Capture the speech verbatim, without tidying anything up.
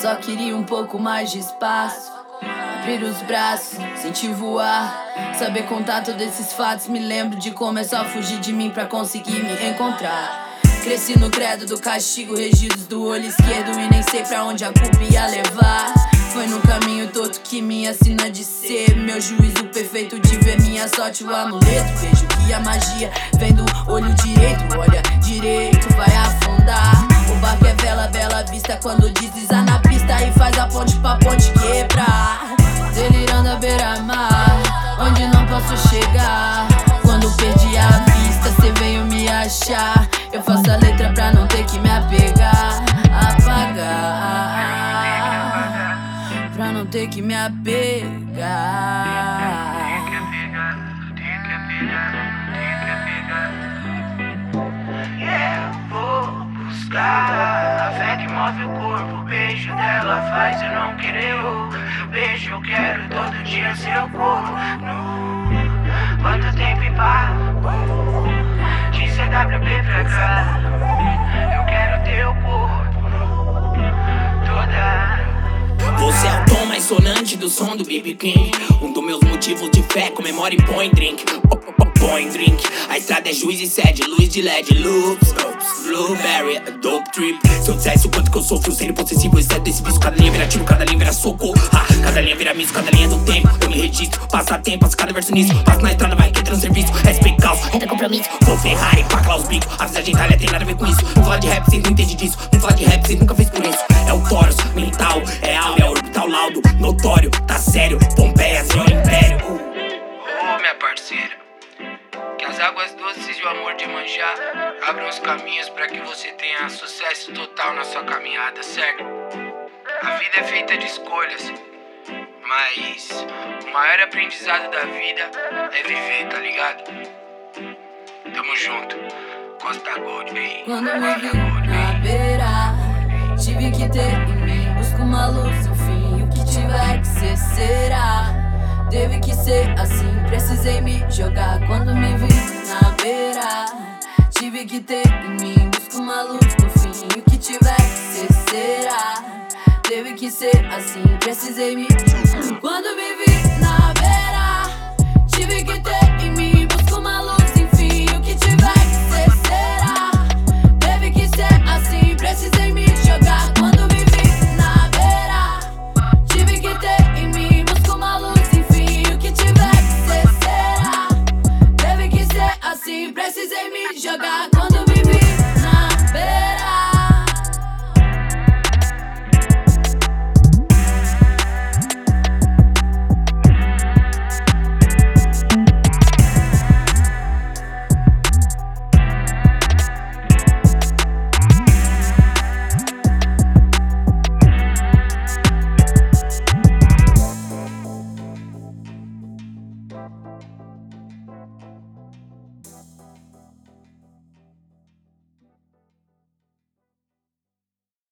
só queria um pouco mais de espaço. Abrir os braços, sentir voar, saber contar todos esses fatos. Me lembro de como é só fugir de mim pra conseguir me encontrar. Cresci no credo do castigo, regidos do olho esquerdo, e nem sei pra onde a culpa ia levar. Foi no caminho torto que me ensina de ser meu juízo perfeito de ver minha sorte o amuleto. Vejo que a magia vem do olho direito. Olha direito, vai afundar. O barco é vela, bela vista quando desliza na pista e faz a ponte pra ponte quebrar. Delirando à beira-mar, onde não posso chegar. Quando perdi a vista, cê veio me achar. Eu faço a letra pra não ter que me apegar, apagar, pra não ter que me apegar. Yeah, vou buscar a fé que move o corpo. O beijo dela faz eu não querer o beijo. Eu quero todo dia seu corpo nu. Quanto tempo e pá, de C W P pra cá. Eu quero teu corpo toda. Você é o tom mais sonante do som do B B King. Um dos meus motivos de fé, comemora e põe drink. Põe drink. A estrada é juiz e sede, luz de L E D, loops, blueberry, a dope trip. Se eu dissesse o quanto que eu sofro, sendo possessivo, exceto esse vício. Cada linha vira tiro, cada linha vira soco. Ah, cada linha vira misto, cada linha do tempo. Eu me registro, passa tempo, passo cada verso nisso. Passo na estrada, vai que entra no serviço. S P caos, reta compromisso. Vou Ferrari, pra lá os bicos. A visagem Itália tem nada a ver com isso. Não fala de rap, cês não entendem disso. Não fala de rap, cês nunca fez por isso. É o Taurus, mental, é áurea, orbital, laudo. Notório, tá sério, Pompeia, senhor império. Ô oh, minha parceira, que as águas doces e o amor de manjar abram os caminhos pra que você tenha sucesso total na sua caminhada, certo? A vida é feita de escolhas, mas o maior aprendizado da vida é viver, tá ligado? Tamo junto, Costa Gold, baby. Quando me vi na beira, tive que ter em mim, busco uma luz no fim. O que tiver que ser, será. Teve que ser assim, precisei me jogar. Quando me vi na beira, tive que ter em mim, busco uma luz no fim. O que tiver que ser, será. Teve que ser assim, precisei me jogar. Quando me vi